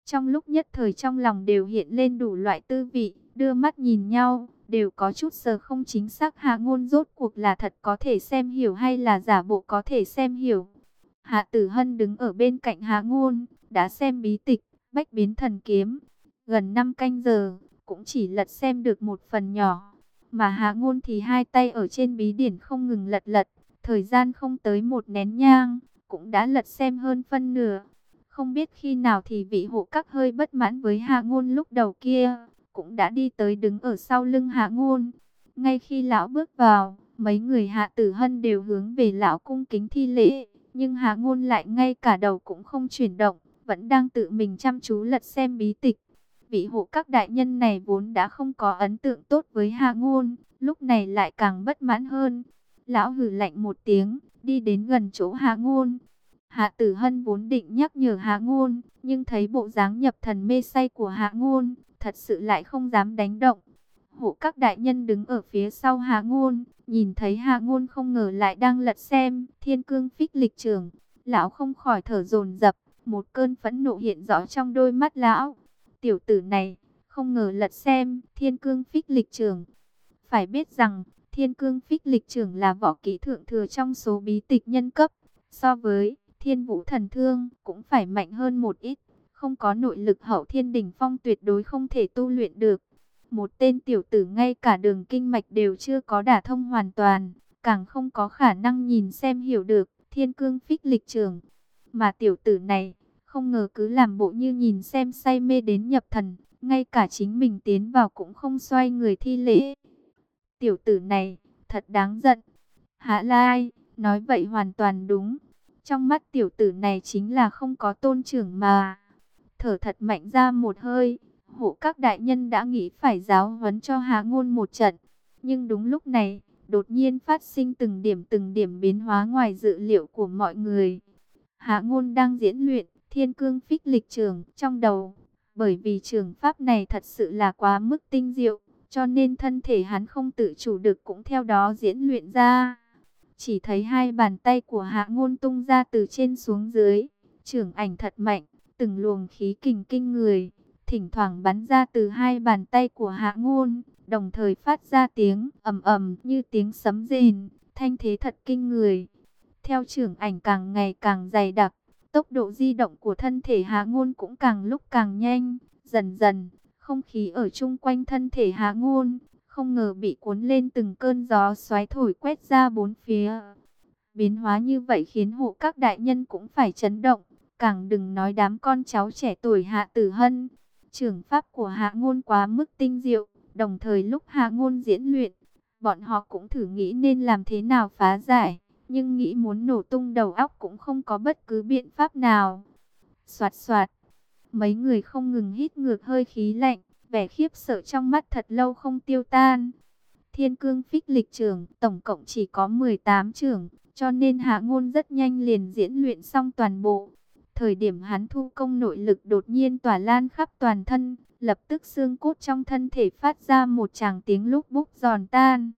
Trong lúc nhất thời trong lòng đều hiện lên đủ loại tư vị, đưa mắt nhìn nhau, đều có chút sờ không chính xác Hạ Ngôn rốt cuộc là thật có thể xem hiểu hay là giả bộ có thể xem hiểu. Hạ Tử Hân đứng ở bên cạnh Hạ Ngôn, đã xem bí tịch, Bách Biến Thần Kiếm, gần 5 canh giờ, cũng chỉ lật xem được một phần nhỏ. Mà Hạ Ngôn thì hai tay ở trên bí điển không ngừng lật, thời gian không tới một nén nhang, cũng đã lật xem hơn phân nửa. Không biết khi nào thì vị hộ các hơi bất mãn với Hạ Ngôn lúc đầu kia, cũng đã đi tới đứng ở sau lưng Hạ Ngôn. Ngay khi lão bước vào, mấy người Hạ Tử Hân đều hướng về lão cung kính thi lễ, nhưng Hạ Ngôn lại ngay cả đầu cũng không chuyển động, vẫn đang tự mình chăm chú lật xem bí tịch. Vị hộ các đại nhân này vốn đã không có ấn tượng tốt với Hạ Ngôn, lúc này lại càng bất mãn hơn. Lão hừ lạnh một tiếng, đi đến gần chỗ Hạ Ngôn. Hạ Tử Hân vốn định nhắc nhở Hạ Ngôn, nhưng thấy bộ dáng nhập thần mê say của Hạ Ngôn, thật sự lại không dám đánh động. Hộ các đại nhân đứng ở phía sau Hạ Ngôn, nhìn thấy Hạ Ngôn không ngờ lại đang lật xem Thiên Cương Phích Lịch Trưởng, lão không khỏi thở dồn dập, một cơn phẫn nộ hiện rõ trong đôi mắt lão. Tiểu tử này, không ngờ lật xem Thiên Cương Phích Lịch Trưởng. Phải biết rằng, Thiên Cương Phích Lịch Trưởng là võ kỹ thượng thừa trong số bí tịch nhân cấp, so với Thiên Vũ Thần Thương cũng phải mạnh hơn một ít, không có nội lực hậu thiên đỉnh phong tuyệt đối không thể tu luyện được. Một tên tiểu tử ngay cả đường kinh mạch đều chưa có đả thông hoàn toàn, càng không có khả năng nhìn xem hiểu được Thiên Cương Phích Lịch Trưởng. Mà tiểu tử này, không ngờ cứ làm bộ như nhìn xem say mê đến nhập thần, ngay cả chính mình tiến vào cũng không xoay người thi lễ. Tiểu tử này, thật đáng giận. Hạ Lai, nói vậy hoàn toàn đúng. Trong mắt tiểu tử này chính là không có tôn trưởng mà. Thở thật mạnh ra một hơi, hộ các đại nhân đã nghĩ phải giáo huấn cho Hạ Ngôn một trận. Nhưng đúng lúc này, đột nhiên phát sinh từng điểm biến hóa ngoài dự liệu của mọi người. Hạ Ngôn đang diễn luyện Thiên Cương Phích Lịch Trưởng trong đầu. Bởi vì trường pháp này thật sự là quá mức tinh diệu, cho nên thân thể hắn không tự chủ được cũng theo đó diễn luyện ra. Chỉ thấy hai bàn tay của Hạ Ngôn tung ra từ trên xuống dưới, chưởng ảnh thật mạnh, từng luồng khí kình kinh người, thỉnh thoảng bắn ra từ hai bàn tay của Hạ Ngôn, đồng thời phát ra tiếng ầm ầm như tiếng sấm rền, thanh thế thật kinh người. Theo chưởng ảnh càng ngày càng dày đặc, tốc độ di động của thân thể Hạ Ngôn cũng càng lúc càng nhanh, dần dần, không khí ở chung quanh thân thể Hạ Ngôn không ngờ bị cuốn lên từng cơn gió xoáy thổi quét ra bốn phía. Biến hóa như vậy khiến hộ các đại nhân cũng phải chấn động, càng đừng nói đám con cháu trẻ tuổi Hạ Tử Hân. Trưởng pháp của Hạ Ngôn quá mức tinh diệu, đồng thời lúc Hạ Ngôn diễn luyện, bọn họ cũng thử nghĩ nên làm thế nào phá giải, nhưng nghĩ muốn nổ tung đầu óc cũng không có bất cứ biện pháp nào. Soạt soạt, mấy người không ngừng hít ngược hơi khí lạnh, vẻ khiếp sợ trong mắt thật lâu không tiêu tan. Thiên Cương Phích Lịch Trưởng tổng cộng chỉ có 18 trưởng, cho nên Hạ Ngôn rất nhanh liền diễn luyện xong toàn bộ. Thời điểm hắn thu công nội lực đột nhiên tỏa lan khắp toàn thân, lập tức xương cốt trong thân thể phát ra một tràng tiếng lúc búc giòn tan.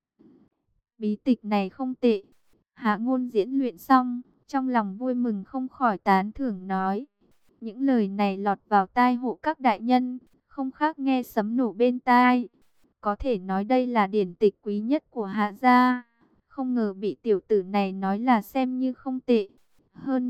Bí tịch này không tệ. Hạ Ngôn diễn luyện xong, trong lòng vui mừng không khỏi tán thưởng nói. Những lời này lọt vào tai hộ các đại nhân, không khác nghe sấm nổ bên tai. Có thể nói đây là điển tịch quý nhất của Hạ gia. Không ngờ bị tiểu tử này nói là xem như không tệ. Hơn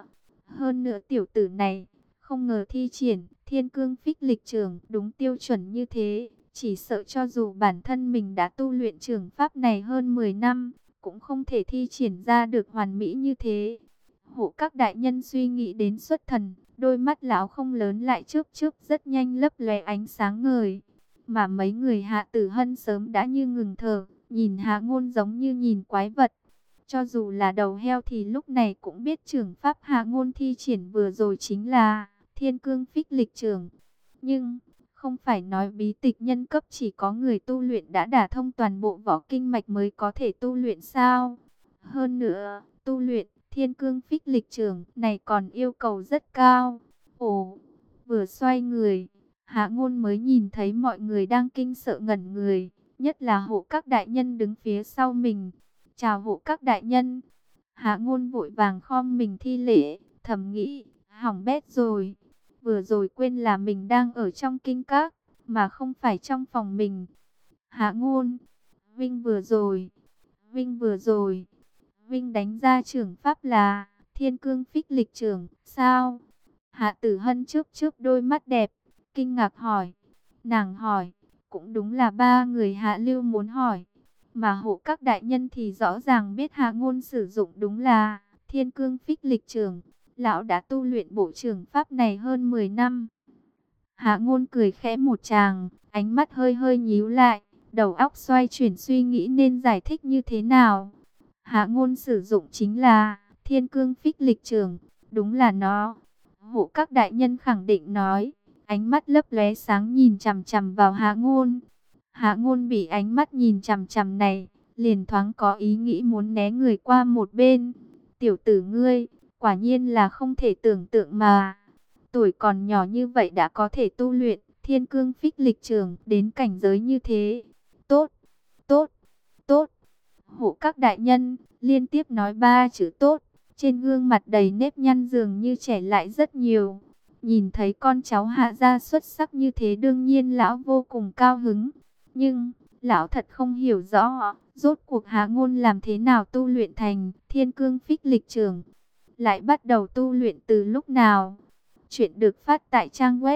nữa tiểu tử này, không ngờ thi triển Thiên Cương Phích Lịch Trưởng đúng tiêu chuẩn như thế. Chỉ sợ cho dù bản thân mình đã tu luyện trường pháp này hơn 10 năm, cũng không thể thi triển ra được hoàn mỹ như thế. Hộ các đại nhân suy nghĩ đến xuất thần, đôi mắt lão không lớn lại chớp chớp rất nhanh lấp lóe ánh sáng ngời. Mà mấy người Hạ Tử Hân sớm đã như ngừng thở, nhìn Hạ Ngôn giống như nhìn quái vật. Cho dù là đầu heo thì lúc này cũng biết trưởng pháp Hạ Ngôn thi triển vừa rồi chính là Thiên Cương Phích Lịch Trưởng. Nhưng, không phải nói bí tịch nhân cấp chỉ có người tu luyện đã đả thông toàn bộ võ kinh mạch mới có thể tu luyện sao? Hơn nữa, tu luyện Thiên Cương Phích Lịch Trưởng này còn yêu cầu rất cao. Ồ, vừa xoay người, Hạ Ngôn mới nhìn thấy mọi người đang kinh sợ ngẩn người, nhất là hộ các đại nhân đứng phía sau mình. Chào hộ các đại nhân. Hạ Ngôn vội vàng khom mình thi lễ, thầm nghĩ, hỏng bét rồi. vừa rồi quên là mình đang ở trong kinh các, mà không phải trong phòng mình. Hạ Ngôn, Vinh vừa rồi, Vinh vừa rồi, Vinh đánh ra trưởng pháp là Thiên Cương Phích Lịch trưởng, sao? Hạ Tử Hân chớp chớp đôi mắt đẹp, kinh ngạc hỏi. Nàng hỏi, cũng đúng là ba người Hạ Lưu muốn hỏi, mà hộ các đại nhân thì rõ ràng biết Hạ Ngôn sử dụng đúng là Thiên Cương Phích Lịch trưởng. Lão đã tu luyện bộ trưởng pháp này hơn 10 năm. Hạ Ngôn cười khẽ một tràng, ánh mắt hơi hơi nhíu lại, đầu óc xoay chuyển suy nghĩ nên giải thích như thế nào. Hạ Ngôn sử dụng chính là Thiên Cương Phích Lịch trưởng, đúng là nó. Hộ các đại nhân khẳng định nói, ánh mắt lấp lóe sáng nhìn chằm chằm vào Hạ Ngôn. Hạ Ngôn bị ánh mắt nhìn chằm chằm này, liền thoáng có ý nghĩ muốn né người qua một bên. Tiểu tử ngươi, quả nhiên là không thể tưởng tượng mà. Tuổi còn nhỏ như vậy đã có thể tu luyện Thiên Cương Phích Lịch trưởng đến cảnh giới như thế. Tốt, tốt, tốt. Hộ các đại nhân liên tiếp nói ba chữ tốt. Trên gương mặt đầy nếp nhăn dường như trẻ lại rất nhiều. Nhìn thấy con cháu Hạ gia xuất sắc như thế đương nhiên lão vô cùng cao hứng. Nhưng, lão thật không hiểu rõ, rốt cuộc Hạ Ngôn làm thế nào tu luyện thành Thiên Cương Phích Lịch trưởng. Lại bắt đầu tu luyện từ lúc nào? Chuyện được phát tại trang web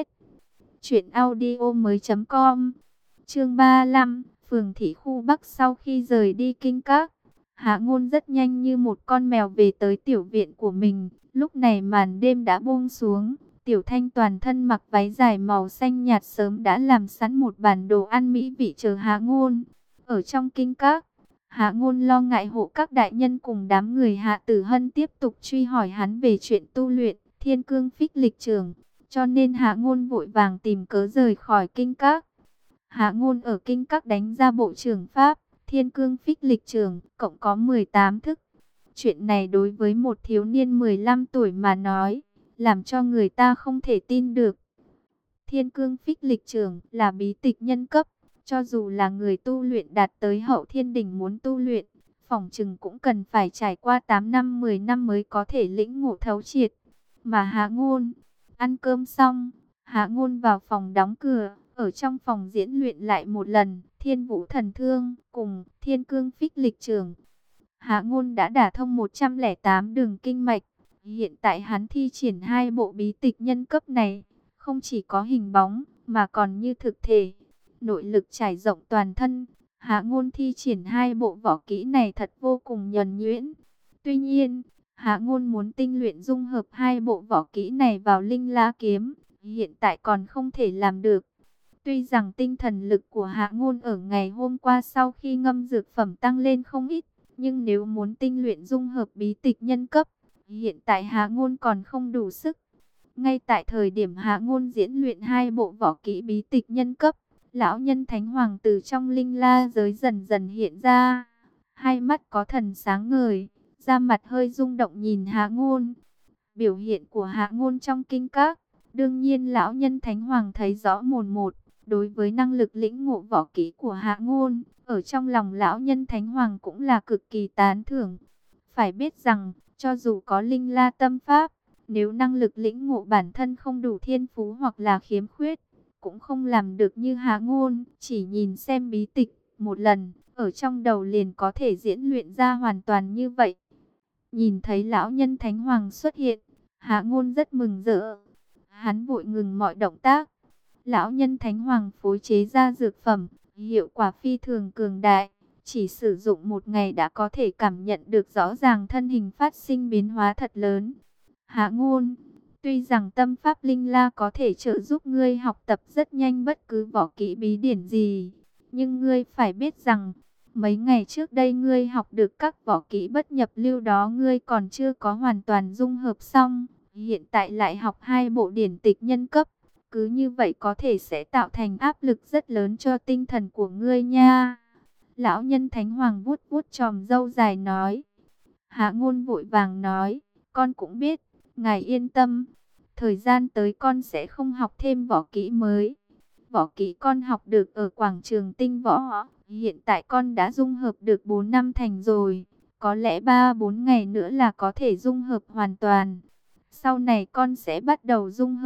truyệnaudiomoi.com. Chương 35, phường thị khu Bắc. Sau khi rời đi kinh các, Hạ Ngôn rất nhanh như một con mèo về tới tiểu viện của mình. Lúc này màn đêm đã buông xuống, Tiểu Thanh toàn thân mặc váy dài màu xanh nhạt sớm đã làm sẵn một bàn đồ ăn mỹ vị chờ Hạ Ngôn. Ở trong kinh các, Hạ Ngôn lo ngại hộ các đại nhân cùng đám người Hạ Tử Hân tiếp tục truy hỏi hắn về chuyện tu luyện Thiên Cương Phích Lịch trưởng, cho nên Hạ Ngôn vội vàng tìm cớ rời khỏi kinh các. Hạ Ngôn ở kinh các đánh ra bộ trưởng pháp Thiên Cương Phích Lịch trưởng, cộng có 18 thức. Chuyện này đối với một thiếu niên 15 tuổi mà nói, làm cho người ta không thể tin được. Thiên Cương Phích Lịch trưởng là bí tịch nhân cấp, cho dù là người tu luyện đạt tới hậu thiên đỉnh muốn tu luyện, phỏng chừng cũng cần phải trải qua 8 năm 10 năm mới có thể lĩnh ngộ thấu triệt. Mà Hạ Ngôn, ăn cơm xong, Hạ Ngôn vào phòng đóng cửa, ở trong phòng diễn luyện lại một lần Thiên Vũ Thần Thương cùng Thiên Cương Phích Lịch trưởng. Hạ Ngôn đã đả thông 108 đường kinh mạch, hiện tại hắn thi triển hai bộ bí tịch nhân cấp này, không chỉ có hình bóng mà còn như thực thể, nội lực trải rộng toàn thân. Hạ Ngôn thi triển hai bộ võ kỹ này thật vô cùng nhuần nhuyễn. Tuy nhiên, Hạ Ngôn muốn tinh luyện dung hợp hai bộ võ kỹ này vào Linh La kiếm, hiện tại còn không thể làm được. Tuy rằng tinh thần lực của Hạ Ngôn ở ngày hôm qua sau khi ngâm dược phẩm tăng lên không ít, nhưng nếu muốn tinh luyện dung hợp bí tịch nhân cấp, hiện tại Hạ Ngôn còn không đủ sức. Ngay tại thời điểm Hạ Ngôn diễn luyện hai bộ võ kỹ bí tịch nhân cấp, lão nhân Thánh Hoàng từ trong Linh La giới dần dần hiện ra, hai mắt có thần sáng ngời, da mặt hơi rung động nhìn Hạ Ngôn. Biểu hiện của Hạ Ngôn trong kinh các, đương nhiên lão nhân Thánh Hoàng thấy rõ mồn một. Đối với năng lực lĩnh ngộ võ kỹ của Hạ Ngôn, ở trong lòng lão nhân Thánh Hoàng cũng là cực kỳ tán thưởng. Phải biết rằng, cho dù có Linh La tâm pháp, nếu năng lực lĩnh ngộ bản thân không đủ thiên phú hoặc là khiếm khuyết, cũng không làm được như Hạ Ngôn. Chỉ nhìn xem bí tịch một lần, ở trong đầu liền có thể diễn luyện ra hoàn toàn như vậy. Nhìn thấy lão nhân Thánh Hoàng xuất hiện, Hạ Ngôn rất mừng rỡ. Hắn vội ngừng mọi động tác. Lão nhân Thánh Hoàng phối chế ra dược phẩm, hiệu quả phi thường cường đại. Chỉ sử dụng một ngày đã có thể cảm nhận được rõ ràng thân hình phát sinh biến hóa thật lớn. Hạ Ngôn, tuy rằng tâm pháp Linh La có thể trợ giúp ngươi học tập rất nhanh bất cứ võ kỹ bí điển gì, nhưng ngươi phải biết rằng, mấy ngày trước đây ngươi học được các võ kỹ bất nhập lưu đó ngươi còn chưa có hoàn toàn dung hợp xong. Hiện tại lại học hai bộ điển tịch nhân cấp. Cứ như vậy có thể sẽ tạo thành áp lực rất lớn cho tinh thần của ngươi nha. Lão nhân Thánh Hoàng vuốt vuốt chòm râu dài nói. Hạ Ngôn vội vàng nói, con cũng biết, ngài yên tâm. Thời gian tới con sẽ không học thêm võ kỹ mới. Võ kỹ con học được ở quảng trường tinh võ, hiện tại con đã dung hợp được 4 năm thành rồi. Có lẽ 3-4 ngày nữa là có thể dung hợp hoàn toàn. Sau này con sẽ bắt đầu dung hợp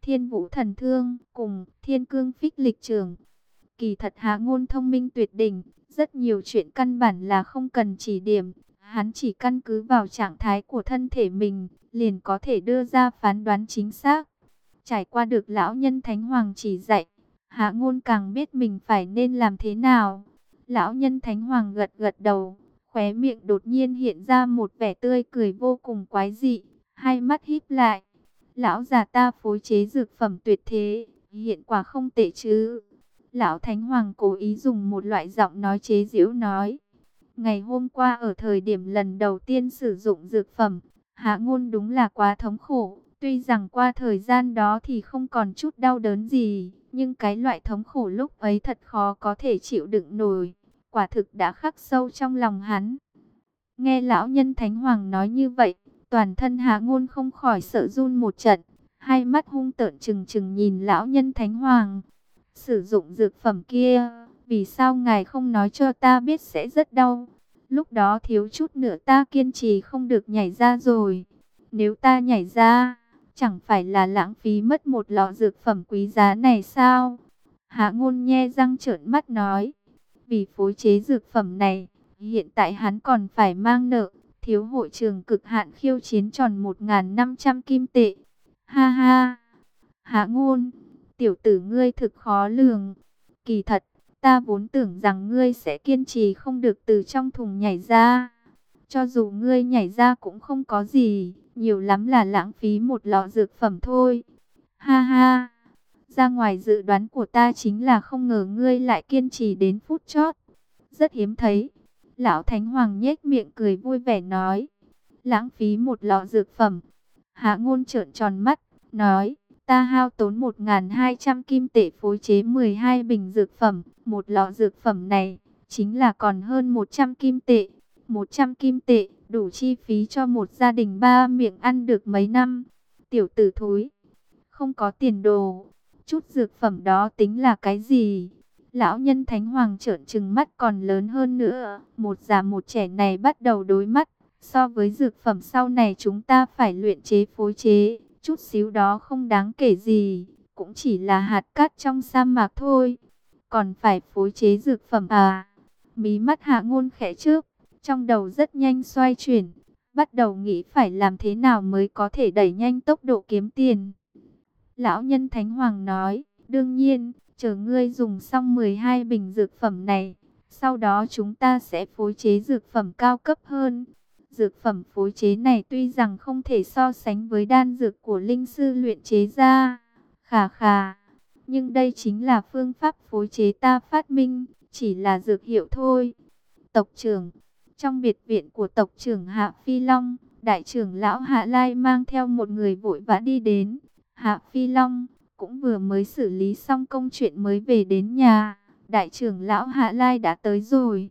Thiên Vũ Thần Thương cùng Thiên Cương Phích Lịch Trường. Kỳ thật Hạ Ngôn thông minh tuyệt đỉnh, rất nhiều chuyện căn bản là không cần chỉ điểm, hắn chỉ căn cứ vào trạng thái của thân thể mình, liền có thể đưa ra phán đoán chính xác. Trải qua được lão nhân Thánh Hoàng chỉ dạy, Hạ Ngôn càng biết mình phải nên làm thế nào. Lão nhân Thánh Hoàng gật gật đầu, khóe miệng đột nhiên hiện ra một vẻ tươi cười vô cùng quái dị, hai mắt híp lại. Lão già ta phối chế dược phẩm tuyệt thế, hiện quả không tệ chứ? Lão Thánh Hoàng cố ý dùng một loại giọng nói chế giễu nói. Ngày hôm qua ở thời điểm lần đầu tiên sử dụng dược phẩm, Hạ Ngôn đúng là quá thống khổ. Tuy rằng qua thời gian đó thì không còn chút đau đớn gì, nhưng cái loại thống khổ lúc ấy thật khó có thể chịu đựng nổi. Quả thực đã khắc sâu trong lòng hắn. Nghe lão nhân Thánh Hoàng nói như vậy, toàn thân Hạ Ngôn không khỏi sợ run một trận, hai mắt hung tợn trừng trừng nhìn lão nhân Thánh Hoàng. Sử dụng dược phẩm kia, vì sao ngài không nói cho ta biết sẽ rất đau? Lúc đó thiếu chút nữa ta kiên trì không được nhảy ra rồi. Nếu ta nhảy ra, chẳng phải là lãng phí mất một lọ dược phẩm quý giá này sao? Hạ Ngôn nhe răng trợn mắt nói. Vì phối chế dược phẩm này, hiện tại hắn còn phải mang nợ, thiếu hội trường cực hạn khiêu chiến tròn 1.500 kim tệ. Ha ha! Hạ Ngôn, tiểu tử ngươi thực khó lường. Kỳ thật, ta vốn tưởng rằng ngươi sẽ kiên trì không được từ trong thùng nhảy ra. Cho dù ngươi nhảy ra cũng không có gì, nhiều lắm là lãng phí một lọ dược phẩm thôi. Ha ha! Ra ngoài dự đoán của ta chính là không ngờ ngươi lại kiên trì đến phút chót. Rất hiếm thấy. Lão Thánh Hoàng nhếch miệng cười vui vẻ nói. Lãng phí một lọ dược phẩm. Hạ Ngôn trợn tròn mắt, nói. Ta hao tốn 1.200 kim tệ phối chế 12 bình dược phẩm. Một lọ dược phẩm này, chính là còn hơn 100 kim tệ. 100 kim tệ, đủ chi phí cho một gia đình ba miệng ăn được mấy năm. Tiểu tử thối, không có tiền đồ. Chút dược phẩm đó tính là cái gì? Lão nhân Thánh Hoàng trợn trừng mắt còn lớn hơn nữa. Một già một trẻ này bắt đầu đối mắt. So với dược phẩm sau này chúng ta phải luyện chế phối chế. Chút xíu đó không đáng kể gì. Cũng chỉ là hạt cát trong sa mạc thôi. Còn phải phối chế dược phẩm à? Mí mắt Hạ Ngôn khẽ trước. Trong đầu rất nhanh xoay chuyển. Bắt đầu nghĩ phải làm thế nào mới có thể đẩy nhanh tốc độ kiếm tiền. Lão nhân Thánh Hoàng nói, đương nhiên, chờ ngươi dùng xong 12 bình dược phẩm này, sau đó chúng ta sẽ phối chế dược phẩm cao cấp hơn. Dược phẩm phối chế này tuy rằng không thể so sánh với đan dược của linh sư luyện chế ra, khà khà, nhưng đây chính là phương pháp phối chế ta phát minh, chỉ là dược hiệu thôi. Tộc trưởng, trong biệt viện của tộc trưởng Hạ Phi Long, đại trưởng lão Hạ Lai mang theo một người vội vã đi đến. Hạ Phi Long cũng vừa mới xử lý xong công chuyện mới về đến nhà. Đại trưởng lão Hạ Lai đã tới rồi.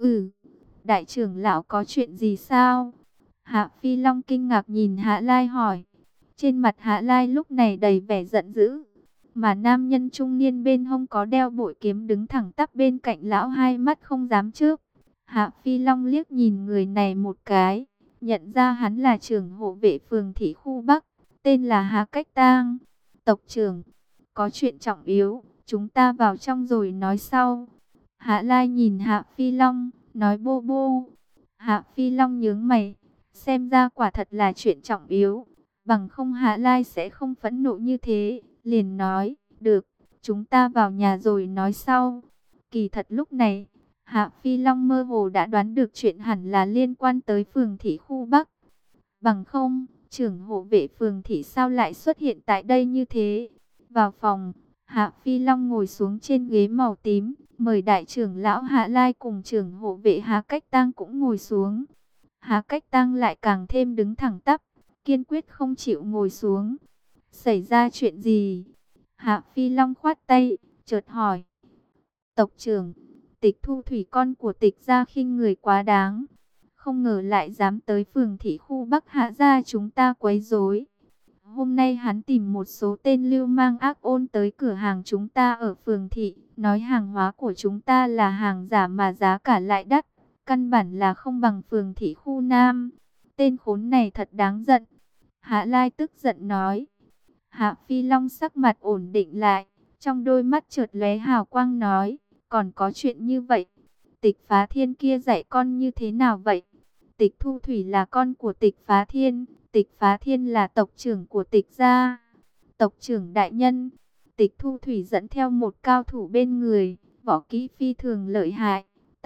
Đại trưởng lão có chuyện gì sao? Hạ Phi Long kinh ngạc nhìn Hạ Lai hỏi. Trên mặt Hạ Lai lúc này đầy vẻ giận dữ. Mà nam nhân trung niên bên hông có đeo bội kiếm đứng thẳng tắp bên cạnh lão hai mắt không dám chớp. Hạ Phi Long liếc nhìn người này một cái. Nhận ra hắn là trưởng hộ vệ phường thị khu Bắc. Tên là Hà Cách Tang. Tộc trưởng, có chuyện trọng yếu, chúng ta vào trong rồi nói sau. Hạ Lai nhìn Hạ Phi Long, nói bô bô. Hạ Phi Long nhướng mày, xem ra quả thật là chuyện trọng yếu. Bằng không Hạ Lai sẽ không phẫn nộ như thế. Liền nói, được, chúng ta vào nhà rồi nói sau. Kỳ thật lúc này, Hạ Phi Long mơ hồ đã đoán được chuyện hẳn là liên quan tới phường thị khu Bắc. Bằng không, trưởng hộ vệ phường thị sao lại xuất hiện tại đây như thế? Vào phòng, Hạ Phi Long ngồi xuống trên ghế màu tím, mời đại trưởng lão Hạ Lai cùng trưởng hộ vệ Hà Cách Tang cũng ngồi xuống. Hà Cách Tang lại càng thêm đứng thẳng tắp, kiên quyết không chịu ngồi xuống. Xảy ra chuyện gì? Hạ Phi Long khoát tay, chợt hỏi. Tộc trưởng, Tịch Thu Thủy con của Tịch gia khinh người quá đáng. Không ngờ lại dám tới phường thị khu Bắc Hạ gia chúng ta quấy rối. Hôm nay hắn tìm một số tên lưu mang ác ôn tới cửa hàng chúng ta ở phường thị, nói hàng hóa của chúng ta là hàng giả mà giá cả lại đắt, căn bản là không bằng phường thị khu Nam. Tên khốn này thật đáng giận. Hạ Lai tức giận nói. Hạ Phi Long sắc mặt ổn định lại, trong đôi mắt chợt lóe hào quang nói, còn có chuyện như vậy. Tịch Phá Thiên kia dạy con như thế nào vậy? Tịch Thu Thủy là con của Tịch Phá Thiên, Tịch Phá Thiên là tộc trưởng của Tịch gia. Tộc trưởng đại nhân, Tịch Thu Thủy dẫn theo một cao thủ bên người, võ kỹ phi thường lợi hại,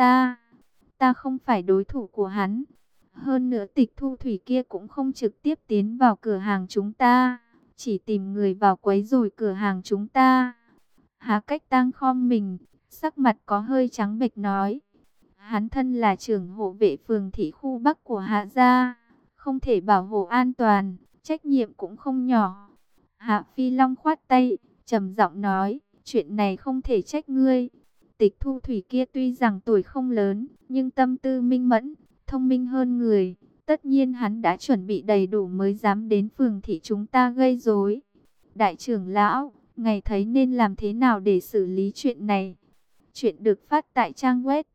ta không phải đối thủ của hắn. Hơn nữa Tịch Thu Thủy kia cũng không trực tiếp tiến vào cửa hàng chúng ta, chỉ tìm người vào quấy rối cửa hàng chúng ta. Hà Cách Tang khom mình, sắc mặt có hơi trắng bệch nói, hắn thân là trưởng hộ vệ phường thị khu Bắc của Hạ gia, không thể bảo hộ an toàn, trách nhiệm cũng không nhỏ. Hạ Phi Long khoát tay, trầm giọng nói, chuyện này không thể trách ngươi. Tịch Thu Thủy kia tuy rằng tuổi không lớn, nhưng tâm tư minh mẫn, thông minh hơn người. Tất nhiên hắn đã chuẩn bị đầy đủ mới dám đến phường thị chúng ta gây rối. Đại trưởng lão, ngài thấy nên làm thế nào để xử lý chuyện này? Chuyện được phát tại trang web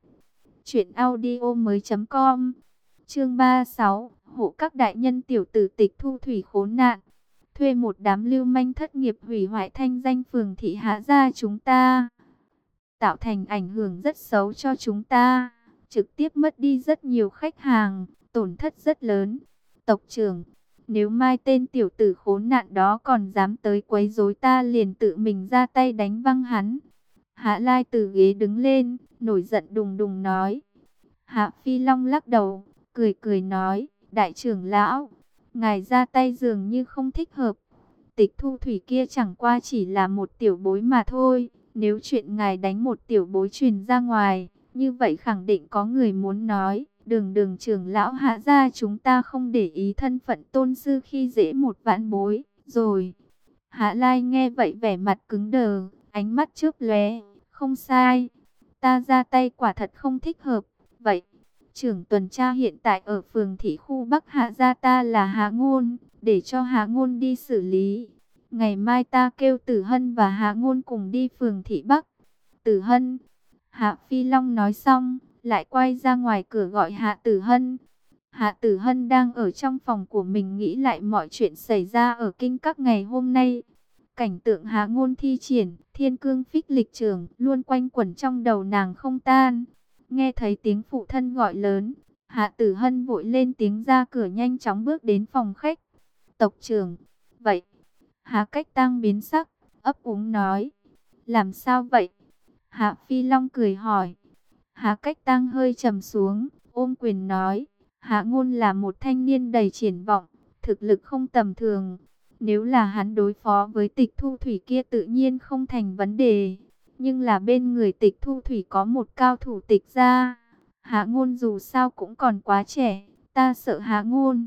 truyệnaudiomoi.com. Chương 36, hộ các đại nhân tiểu tử Tịch Thu Thủy khốn nạn. Thuê một đám lưu manh thất nghiệp hủy hoại thanh danh phường thị Hạ gia chúng ta, tạo thành ảnh hưởng rất xấu cho chúng ta, trực tiếp mất đi rất nhiều khách hàng, tổn thất rất lớn. Tộc trưởng, nếu mai tên tiểu tử khốn nạn đó còn dám tới quấy rối ta liền tự mình ra tay đánh văng hắn. Hạ Lai từ ghế đứng lên, nổi giận đùng đùng nói. Hạ Phi Long lắc đầu, cười cười nói, đại trưởng lão, ngài ra tay dường như không thích hợp. Tịch Thu Thủy kia chẳng qua chỉ là một tiểu bối mà thôi. Nếu chuyện ngài đánh một tiểu bối truyền ra ngoài, như vậy khẳng định có người muốn nói, đường trưởng lão Hạ gia chúng ta không để ý thân phận tôn sư khi dễ một vãn bối, rồi. Hạ Lai nghe vậy vẻ mặt cứng đờ, ánh mắt chớp lóe, không sai, ta ra tay quả thật không thích hợp. Vậy, trưởng tuần tra hiện tại ở phường thị khu Bắc Hạ gia ta là Hạ Ngôn, để cho Hạ Ngôn đi xử lý. Ngày mai ta kêu Tử Hân và Hạ Ngôn cùng đi phường thị Bắc. Tử Hân. Hạ Phi Long nói xong, lại quay ra ngoài cửa gọi Hạ Tử Hân. Hạ Tử Hân đang ở trong phòng của mình nghĩ lại mọi chuyện xảy ra ở kinh các ngày hôm nay. Cảnh tượng Hạ Ngôn thi triển, thiên cương phích lịch trường luôn quanh quẩn trong đầu nàng không tan. Nghe thấy tiếng phụ thân gọi lớn, Hạ Tử Hân vội lên tiếng ra cửa nhanh chóng bước đến phòng khách. Tộc trưởng, vậy? Hạ Cách Tang biến sắc, ấp úng nói. Làm sao vậy? Hạ Phi Long cười hỏi. Hạ Cách Tang hơi trầm xuống, ôm quyền nói. Hạ Ngôn là một thanh niên đầy triển vọng, thực lực không tầm thường. Nếu là hắn đối phó với Tịch Thu Thủy kia tự nhiên không thành vấn đề. Nhưng là bên người Tịch Thu Thủy có một cao thủ Tịch gia. Hạ Ngôn dù sao cũng còn quá trẻ, ta sợ Hạ Ngôn.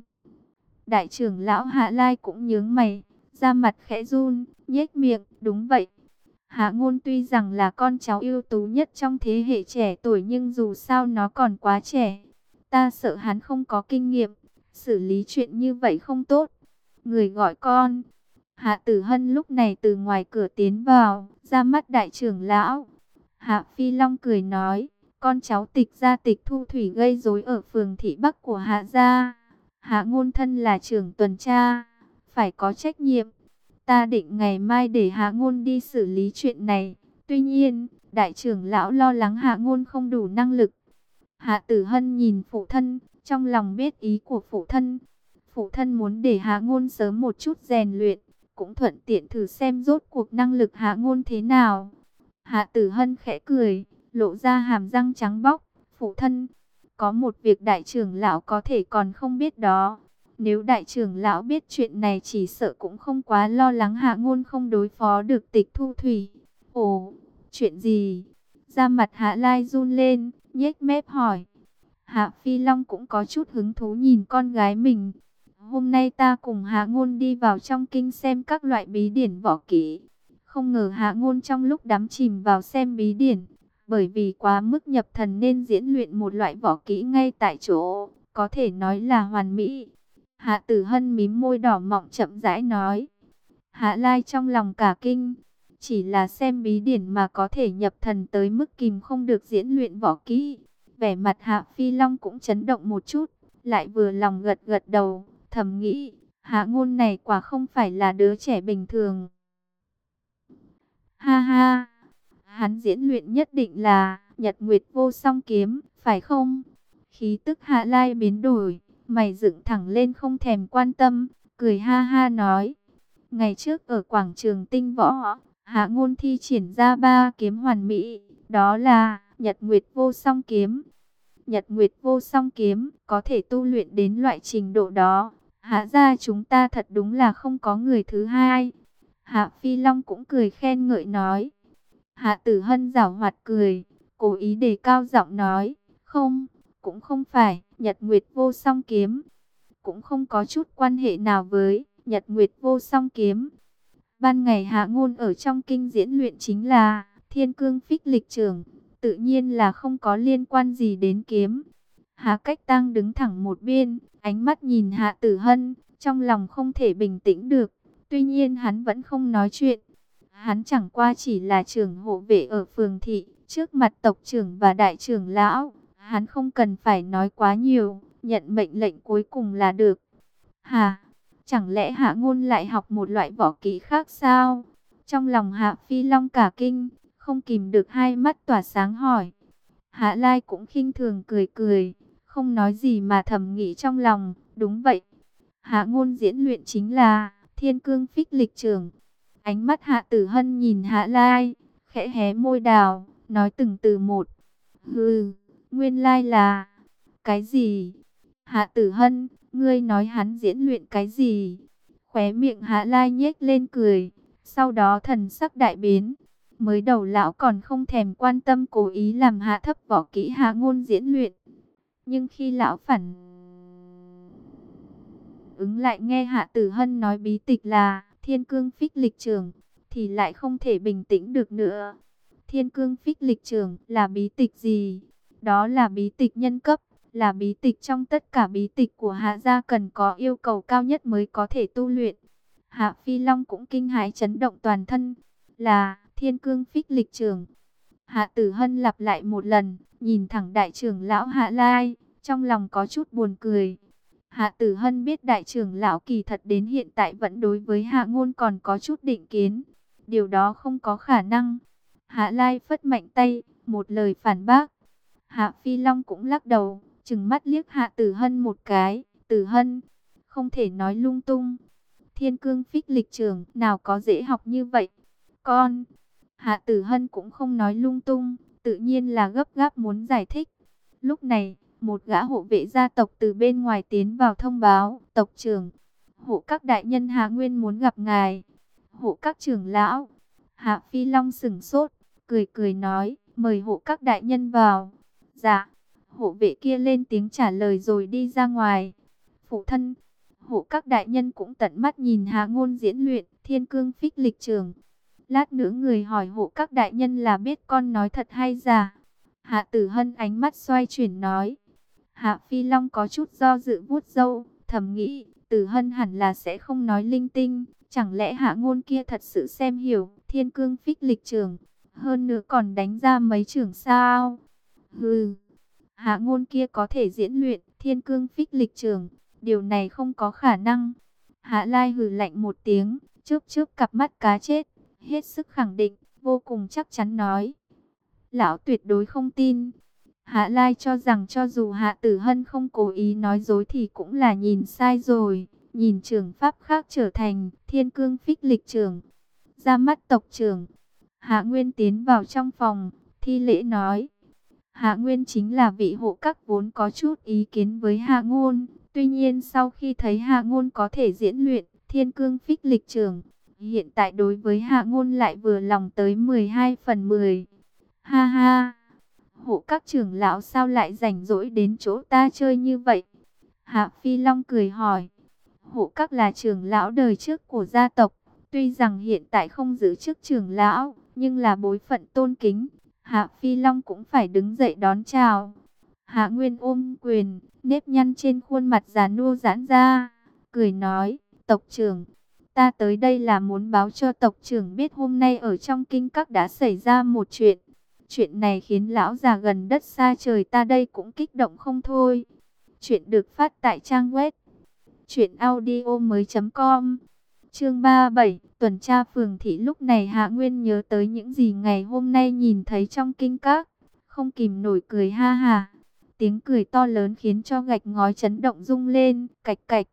Đại trưởng lão Hạ Lai cũng nhướng mày, da mặt khẽ run, nhếch miệng, đúng vậy. Hạ Ngôn tuy rằng là con cháu ưu tú nhất trong thế hệ trẻ tuổi nhưng dù sao nó còn quá trẻ. Ta sợ hắn không có kinh nghiệm, xử lý chuyện như vậy không tốt. Người gọi con. Hạ Tử Hân lúc này từ ngoài cửa tiến vào, ra mắt đại trưởng lão. Hạ Phi Long cười nói, con cháu Tịch gia Tịch Thu Thủy gây rối ở phường thị Bắc của Hạ gia. Hạ Ngôn thân là trưởng tuần tra, phải có trách nhiệm. Ta định ngày mai để Hạ Ngôn đi xử lý chuyện này. Tuy nhiên, đại trưởng lão lo lắng Hạ Ngôn không đủ năng lực. Hạ Tử Hân nhìn phụ thân, trong lòng biết ý của phụ thân. Phụ thân muốn để Hạ Ngôn sớm một chút rèn luyện, cũng thuận tiện thử xem rốt cuộc năng lực Hạ Ngôn thế nào. Hạ Tử Hân khẽ cười, lộ ra hàm răng trắng bóc. Phụ thân, có một việc đại trưởng lão có thể còn không biết đó. Nếu đại trưởng lão biết chuyện này chỉ sợ cũng không quá lo lắng Hạ Ngôn không đối phó được Tịch Thu Thủy. Ồ, chuyện gì? Da mặt Hạ Lai run lên, nhếch mép hỏi. Hạ Phi Long cũng có chút hứng thú nhìn con gái mình. Hôm nay ta cùng Hạ Ngôn đi vào trong kinh xem các loại bí điển võ kỹ. Không ngờ Hạ Ngôn trong lúc đắm chìm vào xem bí điển, bởi vì quá mức nhập thần nên diễn luyện một loại võ kỹ ngay tại chỗ, có thể nói là hoàn mỹ. Hạ Tử Hân mím môi đỏ mọng chậm rãi nói. Hạ Lai trong lòng cả kinh, chỉ là xem bí điển mà có thể nhập thần tới mức kìm không được diễn luyện võ kỹ. Vẻ mặt Hạ Phi Long cũng chấn động một chút, lại vừa lòng gật gật đầu, thầm nghĩ, Hạ Ngôn này quả không phải là đứa trẻ bình thường. Ha ha, hắn diễn luyện nhất định là Nhật Nguyệt Vô Song Kiếm, phải không? Khí tức Hạ Lai biến đổi, mày dựng thẳng lên không thèm quan tâm, cười ha ha nói. Ngày trước ở quảng trường Tinh Võ, Hạ Ngôn thi triển ra 3 kiếm hoàn mỹ, đó là Nhật Nguyệt Vô Song Kiếm. Nhật Nguyệt Vô Song Kiếm có thể tu luyện đến loại trình độ đó, Hạ gia chúng ta thật đúng là không có người thứ hai. Hạ Phi Long cũng cười khen ngợi nói. Hạ Tử Hân giảo hoạt cười, cố ý đề cao giọng nói, không, cũng không phải, Nhật Nguyệt Vô Song Kiếm, cũng không có chút quan hệ nào với Nhật Nguyệt Vô Song Kiếm. Ban ngày Hạ Ngôn ở trong kinh diễn luyện chính là Thiên Cương Phích Lịch Trưởng, tự nhiên là không có liên quan gì đến kiếm. Hạ Cách Tăng đứng thẳng một bên, ánh mắt nhìn Hạ Tử Hân, trong lòng không thể bình tĩnh được. Tuy nhiên hắn vẫn không nói chuyện. Hắn chẳng qua chỉ là trưởng hộ vệ ở phường thị, trước mặt tộc trưởng và đại trưởng lão. Hắn không cần phải nói quá nhiều, nhận mệnh lệnh cuối cùng là được. Hà, chẳng lẽ Hạ Ngôn lại học một loại võ kỹ khác sao? Trong lòng Hạ Phi Long cả kinh, không kìm được hai mắt tỏa sáng hỏi. Hạ Lai cũng khinh thường cười cười, không nói gì mà thầm nghĩ trong lòng, đúng vậy. Hạ Ngôn diễn luyện chính là Thiên Cương Phích Lịch Trưởng. Ánh mắt Hạ Tử Hân nhìn Hạ Lai, khẽ hé môi đào, nói từng từ một. Hừ, nguyên lai là cái gì? Hạ Tử Hân, ngươi nói hắn diễn luyện cái gì? Khóe miệng Hạ Lai nhếch lên cười, sau đó thần sắc đại biến. Mới đầu lão còn không thèm quan tâm, cố ý làm hạ thấp võ kỹ Hạ Ngôn diễn luyện. Nhưng khi lão phản ứng lại nghe Hạ Tử Hân nói bí tịch là Thiên Cương Phích Lịch Trưởng, thì lại không thể bình tĩnh được nữa. Thiên Cương Phích Lịch Trưởng là bí tịch gì? Đó là bí tịch nhân cấp, là bí tịch trong tất cả bí tịch của Hạ gia cần có yêu cầu cao nhất mới có thể tu luyện. Hạ Phi Long cũng kinh hãi chấn động toàn thân, là Thiên Cương Phích Lịch Trưởng. Hạ Tử Hân lặp lại một lần, nhìn thẳng đại trưởng lão Hạ Lai, trong lòng có chút buồn cười. Hạ Tử Hân biết đại trưởng lão kỳ thật đến hiện tại vẫn đối với Hạ Ngôn còn có chút định kiến. Điều đó không có khả năng. Hạ Lai phất mạnh tay, một lời phản bác. Hạ Phi Long cũng lắc đầu, trừng mắt liếc Hạ Tử Hân một cái. Tử Hân, không thể nói lung tung. Thiên Cương Phích Lịch Trưởng nào có dễ học như vậy. Con, Hạ Tử Hân cũng không nói lung tung, tự nhiên là gấp gáp muốn giải thích. Lúc này, một gã hộ vệ gia tộc từ bên ngoài tiến vào thông báo, tộc trưởng, hộ các đại nhân Hạ Nguyên muốn gặp ngài. Hộ các trưởng lão. Hạ Phi Long sững sốt, cười cười nói, mời hộ các đại nhân vào. Dạ. Hộ vệ kia lên tiếng trả lời rồi đi ra ngoài. Phụ thân, hộ các đại nhân cũng tận mắt nhìn Hạ Ngôn diễn luyện Thiên Cương Phích Lịch Trưởng. Lát nữa người hỏi hộ các đại nhân là biết con nói thật hay giả. Hạ Tử Hân ánh mắt xoay chuyển nói. Hạ Phi Long có chút do dự vuốt râu, thầm nghĩ, Tử Hân hẳn là sẽ không nói linh tinh. Chẳng lẽ Hạ Ngôn kia thật sự xem hiểu Thiên Cương Phích Lịch Trưởng, hơn nữa còn đánh ra mấy trưởng sao? Hừ, Hạ Ngôn kia có thể diễn luyện Thiên Cương Phích Lịch Trưởng, điều này không có khả năng. Hạ Lai hừ lạnh một tiếng, chớp chớp cặp mắt cá chết, hết sức khẳng định, vô cùng chắc chắn nói. Lão tuyệt đối không tin. Hạ Lai cho rằng cho dù Hạ Tử Hân không cố ý nói dối thì cũng là nhìn sai rồi. Nhìn trưởng pháp khác trở thành Thiên Cương Phích Lịch Trưởng. Ra mắt tộc trưởng, Hạ Nguyên tiến vào trong phòng, thi lễ nói. Hạ Nguyên chính là vị hộ các vốn có chút ý kiến với Hạ Ngôn. Tuy nhiên sau khi thấy Hạ Ngôn có thể diễn luyện Thiên Cương Phích Lịch Trưởng, hiện tại đối với Hạ Ngôn lại vừa lòng tới 12 phần 10. Ha ha, hộ các trưởng lão sao lại rảnh rỗi đến chỗ ta chơi như vậy? Hạ Phi Long cười hỏi. Hộ các là trưởng lão đời trước của gia tộc, tuy rằng hiện tại không giữ chức trưởng lão, nhưng là bối phận tôn kính. Hạ Phi Long cũng phải đứng dậy đón chào. Hạ Nguyên ôm quyền, nếp nhăn trên khuôn mặt già nua giãn ra, cười nói, tộc trưởng, ta tới đây là muốn báo cho tộc trưởng biết hôm nay ở trong kinh các đã xảy ra một chuyện. Chuyện này khiến lão già gần đất xa trời ta đây cũng kích động không thôi. Chuyện được phát tại trang web Chuyện audio mới.com. Chương 37, tuần tra phường thị. Lúc này Hạ Nguyên nhớ tới những gì ngày hôm nay nhìn thấy trong kinh các, không kìm nổi cười ha ha. Tiếng cười to lớn khiến cho gạch ngói chấn động rung lên, cạch cạch.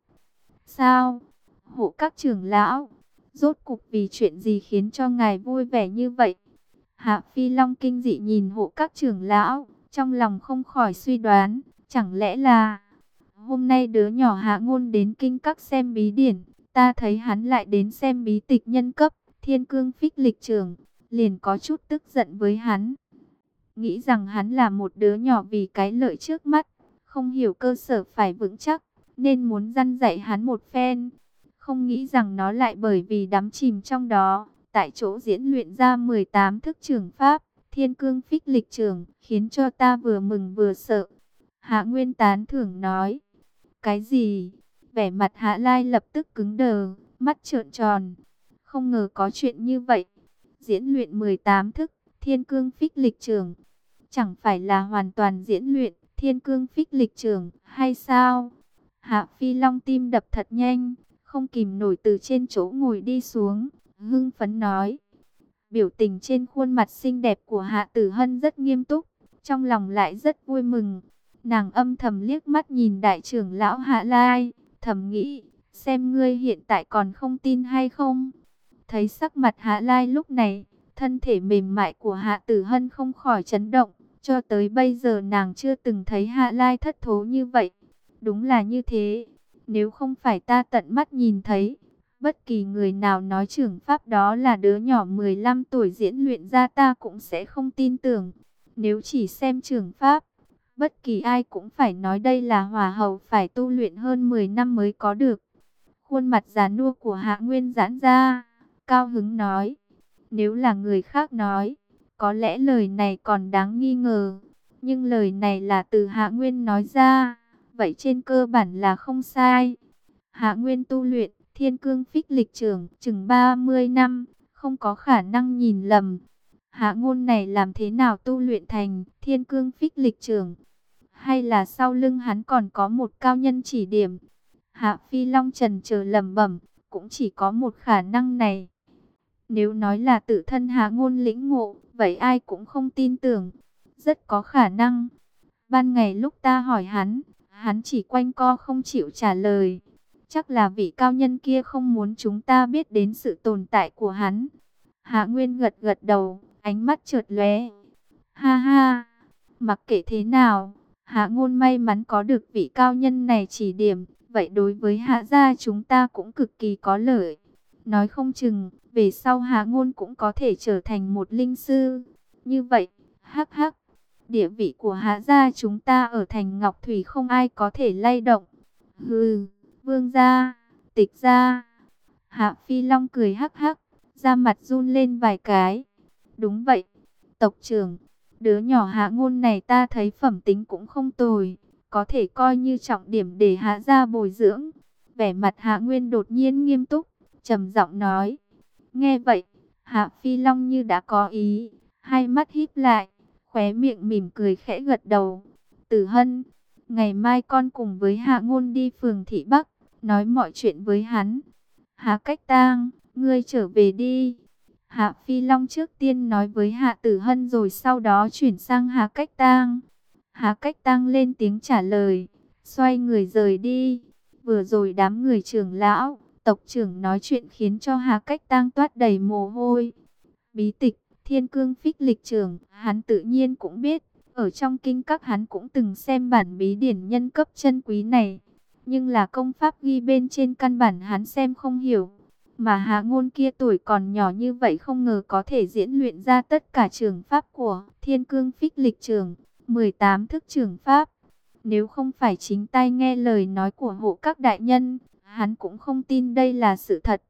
Sao? Hộ các trưởng lão, rốt cục vì chuyện gì khiến cho ngài vui vẻ như vậy? Hạ Phi Long kinh dị nhìn hộ các trưởng lão, trong lòng không khỏi suy đoán, chẳng lẽ là hôm nay đứa nhỏ Hạ Ngôn đến kinh các xem bí điển, ta thấy hắn lại đến xem bí tịch nhân cấp, Thiên Cương Phích Lịch Trưởng, liền có chút tức giận với hắn. Nghĩ rằng hắn là một đứa nhỏ vì cái lợi trước mắt, không hiểu cơ sở phải vững chắc, nên muốn răn dạy hắn một phen. Không nghĩ rằng nó lại bởi vì đắm chìm trong đó, tại chỗ diễn luyện ra 18 thức trường pháp, Thiên Cương Phích Lịch Trưởng, khiến cho ta vừa mừng vừa sợ. Hạ Nguyên tán thưởng nói. Cái gì? Vẻ mặt Hạ Lai lập tức cứng đờ, mắt trợn tròn. Không ngờ có chuyện như vậy. Diễn luyện 18 thức, Thiên Cương Phích Lịch Trưởng. Chẳng phải là hoàn toàn diễn luyện Thiên Cương Phích Lịch Trưởng hay sao? Hạ Phi Long tim đập thật nhanh, không kìm nổi từ trên chỗ ngồi đi xuống, hưng phấn nói. Biểu tình trên khuôn mặt xinh đẹp của Hạ Tử Hân rất nghiêm túc, trong lòng lại rất vui mừng. Nàng âm thầm liếc mắt nhìn đại trưởng lão Hạ Lai, thầm nghĩ, xem ngươi hiện tại còn không tin hay không. Thấy sắc mặt Hạ Lai lúc này, thân thể mềm mại của Hạ Tử Hân không khỏi chấn động. Cho tới bây giờ nàng chưa từng thấy Hạ Lai thất thố như vậy. Đúng là như thế, nếu không phải ta tận mắt nhìn thấy, bất kỳ người nào nói trưởng pháp đó là đứa nhỏ 15 tuổi diễn luyện ra ta cũng sẽ không tin tưởng. Nếu chỉ xem trưởng pháp, bất kỳ ai cũng phải nói đây là hỏa hầu phải tu luyện hơn 10 năm mới có được. Khuôn mặt già nua của Hạ Nguyên giãn ra, cao hứng nói. Nếu là người khác nói, có lẽ lời này còn đáng nghi ngờ. Nhưng lời này là từ Hạ Nguyên nói ra, vậy trên cơ bản là không sai. Hạ Nguyên tu luyện Thiên Cương Phích Lịch Trưởng chừng 30 năm, không có khả năng nhìn lầm. Hạ Ngôn này làm thế nào tu luyện thành Thiên Cương Phích Lịch Trưởng? Hay là sau lưng hắn còn có một cao nhân chỉ điểm? Hạ Phi Long trần chờ lẩm bẩm, cũng chỉ có một khả năng này. Nếu nói là tự thân Hạ Ngôn lĩnh ngộ, vậy ai cũng không tin tưởng. Rất có khả năng. Ban ngày lúc ta hỏi hắn, hắn chỉ quanh co không chịu trả lời. Chắc là vị cao nhân kia không muốn chúng ta biết đến sự tồn tại của hắn. Hạ Nguyên gật gật đầu, ánh mắt chợt lóe. Ha ha, mặc kệ thế nào, Hạ Ngôn may mắn có được vị cao nhân này chỉ điểm, vậy đối với Hạ gia chúng ta cũng cực kỳ có lợi. Nói không chừng, về sau Hạ Ngôn cũng có thể trở thành một linh sư. Như vậy, hắc hắc, địa vị của Hạ gia chúng ta ở thành Ngọc Thủy không ai có thể lay động. Hừ, Vương gia, Tịch gia. Hạ Phi Long cười hắc hắc, da mặt run lên vài cái. Đúng vậy, tộc trưởng, đứa nhỏ Hạ Ngôn này ta thấy phẩm tính cũng không tồi, có thể coi như trọng điểm để Hạ gia bồi dưỡng. Vẻ mặt Hạ Nguyên đột nhiên nghiêm túc, trầm giọng nói. Nghe vậy, Hạ Phi Long như đã có ý, hai mắt híp lại, khóe miệng mỉm cười khẽ gật đầu. Tử Hân, ngày mai con cùng với Hạ Ngôn đi phường thị Bắc, nói mọi chuyện với hắn. Hạ Cách Tang, ngươi trở về đi. Hạ Phi Long trước tiên nói với Hạ Tử Hân rồi sau đó chuyển sang Hạ Cách Tang. Hạ Cách Tang lên tiếng trả lời, xoay người rời đi. Vừa rồi đám người trưởng lão, tộc trưởng nói chuyện khiến cho Hạ Cách Tang toát đầy mồ hôi. Bí tịch Thiên Cương Phích Lịch Trưởng, hắn tự nhiên cũng biết. Ở trong kinh các hắn cũng từng xem bản bí điển nhân cấp chân quý này. Nhưng là công pháp ghi bên trên căn bản hắn xem không hiểu. Mà Hạ Ngôn kia tuổi còn nhỏ như vậy không ngờ có thể diễn luyện ra tất cả trường pháp của Thiên Cương Phích Lịch Trưởng, 18 thức trường pháp. Nếu không phải chính tay nghe lời nói của hộ các đại nhân, hắn cũng không tin đây là sự thật.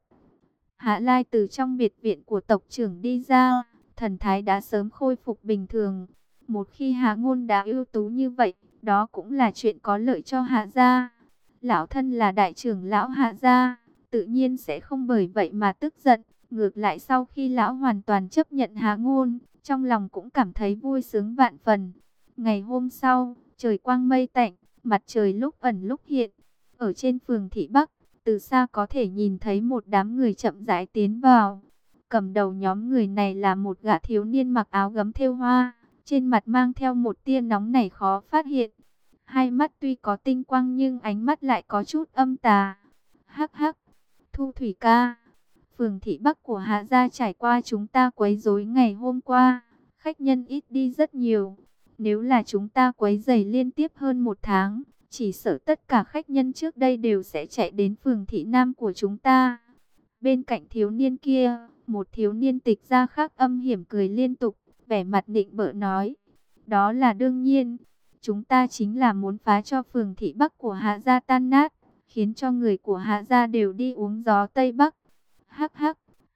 Hạ Lai từ trong biệt viện của tộc trưởng đi ra, thần thái đã sớm khôi phục bình thường. Một khi Hạ Ngôn đã ưu tú như vậy, đó cũng là chuyện có lợi cho Hạ gia. Lão thân là đại trưởng lão Hạ gia, tự nhiên sẽ không bởi vậy mà tức giận. Ngược lại sau khi lão hoàn toàn chấp nhận Hạ Ngôn, trong lòng cũng cảm thấy vui sướng vạn phần. Ngày hôm sau, trời quang mây tạnh, mặt trời lúc ẩn lúc hiện. Ở trên phường thị Bắc, từ xa có thể nhìn thấy một đám người chậm rãi tiến vào. Cầm đầu nhóm người này là một gã thiếu niên mặc áo gấm thêu hoa, trên mặt mang theo một tia nóng nảy khó phát hiện. Hai mắt tuy có tinh quang nhưng ánh mắt lại có chút âm tà. Hắc hắc, Thu Thủy ca, phường thị Bắc của Hạ gia trải qua chúng ta quấy rối ngày hôm qua, khách nhân ít đi rất nhiều. Nếu là chúng ta quấy rầy liên tiếp hơn một tháng, chỉ sợ tất cả khách nhân trước đây đều sẽ chạy đến phường thị Nam của chúng ta. Bên cạnh thiếu niên kia, một thiếu niên tịch gia khác âm hiểm cười liên tục, vẻ mặt nịnh bợ nói. Đó là đương nhiên, chúng ta chính là muốn phá cho phường thị Bắc của Hạ gia tan nát, khiến cho người của Hạ gia đều đi uống gió Tây Bắc. Hắc hắc,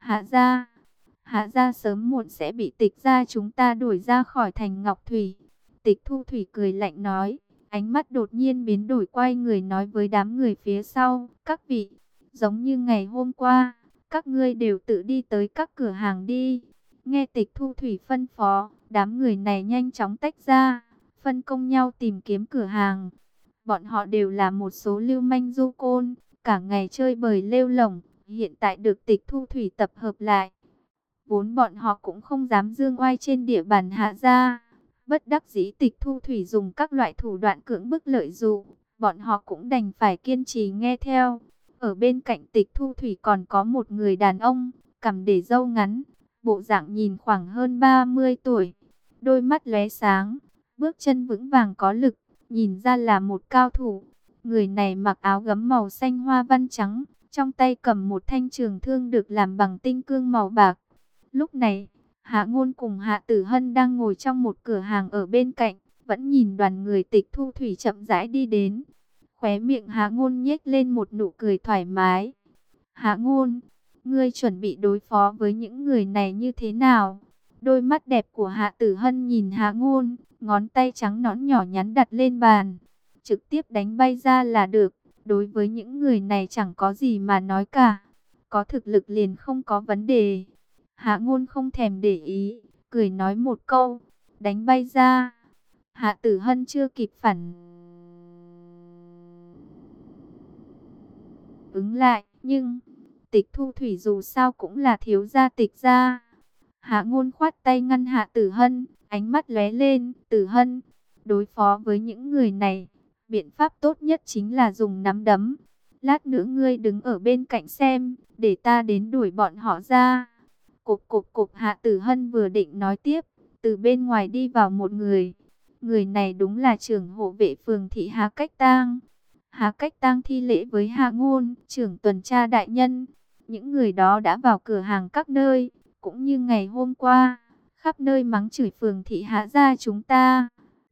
Hạ gia sớm muộn sẽ bị tịch gia chúng ta đuổi ra khỏi thành Ngọc Thủy. Tịch Thu Thủy cười lạnh nói, ánh mắt đột nhiên biến đổi, quay người nói với đám người phía sau, các vị, giống như ngày hôm qua, các ngươi đều tự đi tới các cửa hàng đi. Nghe Tịch Thu Thủy phân phó, đám người này nhanh chóng tách ra, phân công nhau tìm kiếm cửa hàng. Bọn họ đều là một số lưu manh du côn, cả ngày chơi bời lêu lổng, hiện tại được Tịch Thu Thủy tập hợp lại. Vốn bọn họ cũng không dám dương oai trên địa bàn Hạ gia. Bất đắc dĩ Tịch Thu Thủy dùng các loại thủ đoạn cưỡng bức lợi dụ, bọn họ cũng đành phải kiên trì nghe theo. Ở bên cạnh Tịch Thu Thủy còn có một người đàn ông, cằm để râu ngắn, bộ dạng nhìn khoảng hơn 30 tuổi, đôi mắt lóe sáng, bước chân vững vàng có lực, nhìn ra là một cao thủ. Người này mặc áo gấm màu xanh hoa văn trắng, trong tay cầm một thanh trường thương được làm bằng tinh cương màu bạc. Lúc này, Hạ Ngôn cùng Hạ Tử Hân đang ngồi trong một cửa hàng ở bên cạnh, vẫn nhìn đoàn người Tịch Thu Thủy chậm rãi đi đến. Khóe miệng Hạ Ngôn nhếch lên một nụ cười thoải mái. Hạ Ngôn, ngươi chuẩn bị đối phó với những người này như thế nào? Đôi mắt đẹp của Hạ Tử Hân nhìn Hạ Ngôn, ngón tay trắng nõn nhỏ nhắn đặt lên bàn. Trực tiếp đánh bay ra là được, đối với những người này chẳng có gì mà nói cả. Có thực lực liền không có vấn đề. Hạ Ngôn không thèm để ý, cười nói một câu, đánh bay ra. Hạ Tử Hân chưa kịp phản ứng lại, nhưng Tịch Thu Thủy dù sao cũng là thiếu gia Tịch gia. Hạ Ngôn khoát tay ngăn Hạ Tử Hân, ánh mắt lóe lên, Tử Hân, đối phó với những người này, biện pháp tốt nhất chính là dùng nắm đấm. Lát nữa ngươi đứng ở bên cạnh xem, để ta đến đuổi bọn họ ra. Cục Hạ Tử Hân vừa định nói tiếp, từ bên ngoài đi vào một người. Người này đúng là trưởng hộ vệ phường thị Hà Cách Tang. Hà Cách Tang thi lễ với Hạ Ngôn, trưởng tuần tra đại nhân. Những người đó đã vào cửa hàng các nơi, cũng như ngày hôm qua, khắp nơi mắng chửi phường thị Hạ gia chúng ta.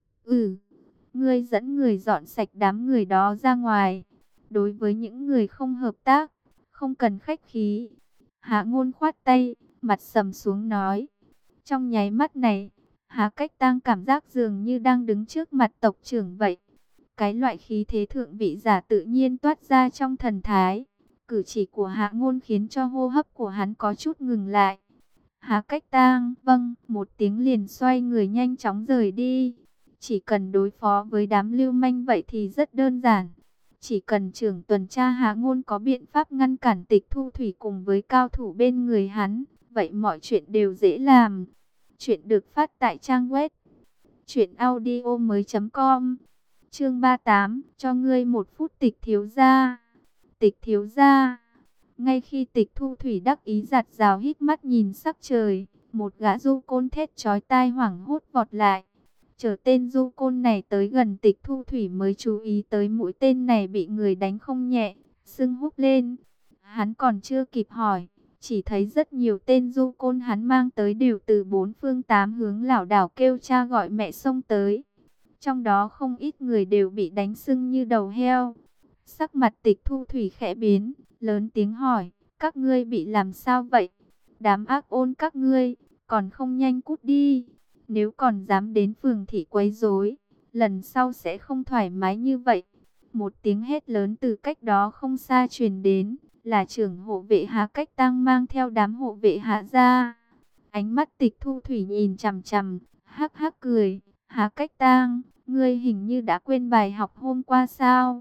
Ngươi dẫn người dọn sạch đám người đó ra ngoài. Đối với những người không hợp tác, không cần khách khí. Hạ Ngôn khoát tay, mặt sầm xuống nói. Trong nháy mắt này, Hà Cách Tang cảm giác dường như đang đứng trước mặt tộc trưởng vậy. Cái loại khí thế thượng vị giả tự nhiên toát ra trong thần thái. Cử chỉ của Hạ Ngôn khiến cho hô hấp của hắn có chút ngừng lại. Hà Cách Tang, vâng, một tiếng liền xoay người nhanh chóng rời đi. Chỉ cần đối phó với đám lưu manh vậy thì rất đơn giản. Chỉ cần trưởng tuần tra Hạ Ngôn có biện pháp ngăn cản Tịch Thu Thủy cùng với cao thủ bên người hắn, vậy mọi chuyện đều dễ làm. Chuyện được phát tại trang web truyệnaudiomoi.com. Chương 38, cho ngươi một phút Tịch thiếu gia. Tịch thiếu gia. Ngay khi Tịch Thu Thủy đắc ý giặt rào híp mắt nhìn sắc trời, một gã du côn thét chói tai hoảng hốt vọt lại. Chờ tên du côn này tới gần Tịch Thu Thủy mới chú ý tới mũi tên này bị người đánh không nhẹ, sưng húp lên. Hắn còn chưa kịp hỏi, chỉ thấy rất nhiều tên du côn hắn mang tới đều từ bốn phương tám hướng lảo đảo kêu cha gọi mẹ xông tới. Trong đó không ít người đều bị đánh sưng như đầu heo. Sắc mặt Tịch Thu Thủy khẽ biến, lớn tiếng hỏi, các ngươi bị làm sao vậy? Đám ác ôn các ngươi, còn không nhanh cút đi. Nếu còn dám đến phường thị quấy rối, lần sau sẽ không thoải mái như vậy. Một tiếng hét lớn từ cách đó không xa truyền đến, là trưởng hộ vệ Hà Cách Tang mang theo đám hộ vệ Hạ gia. Ánh mắt Tịch Thu Thủy nhìn chằm chằm, hắc hắc cười, Hà Cách Tang, ngươi hình như đã quên bài học hôm qua sao?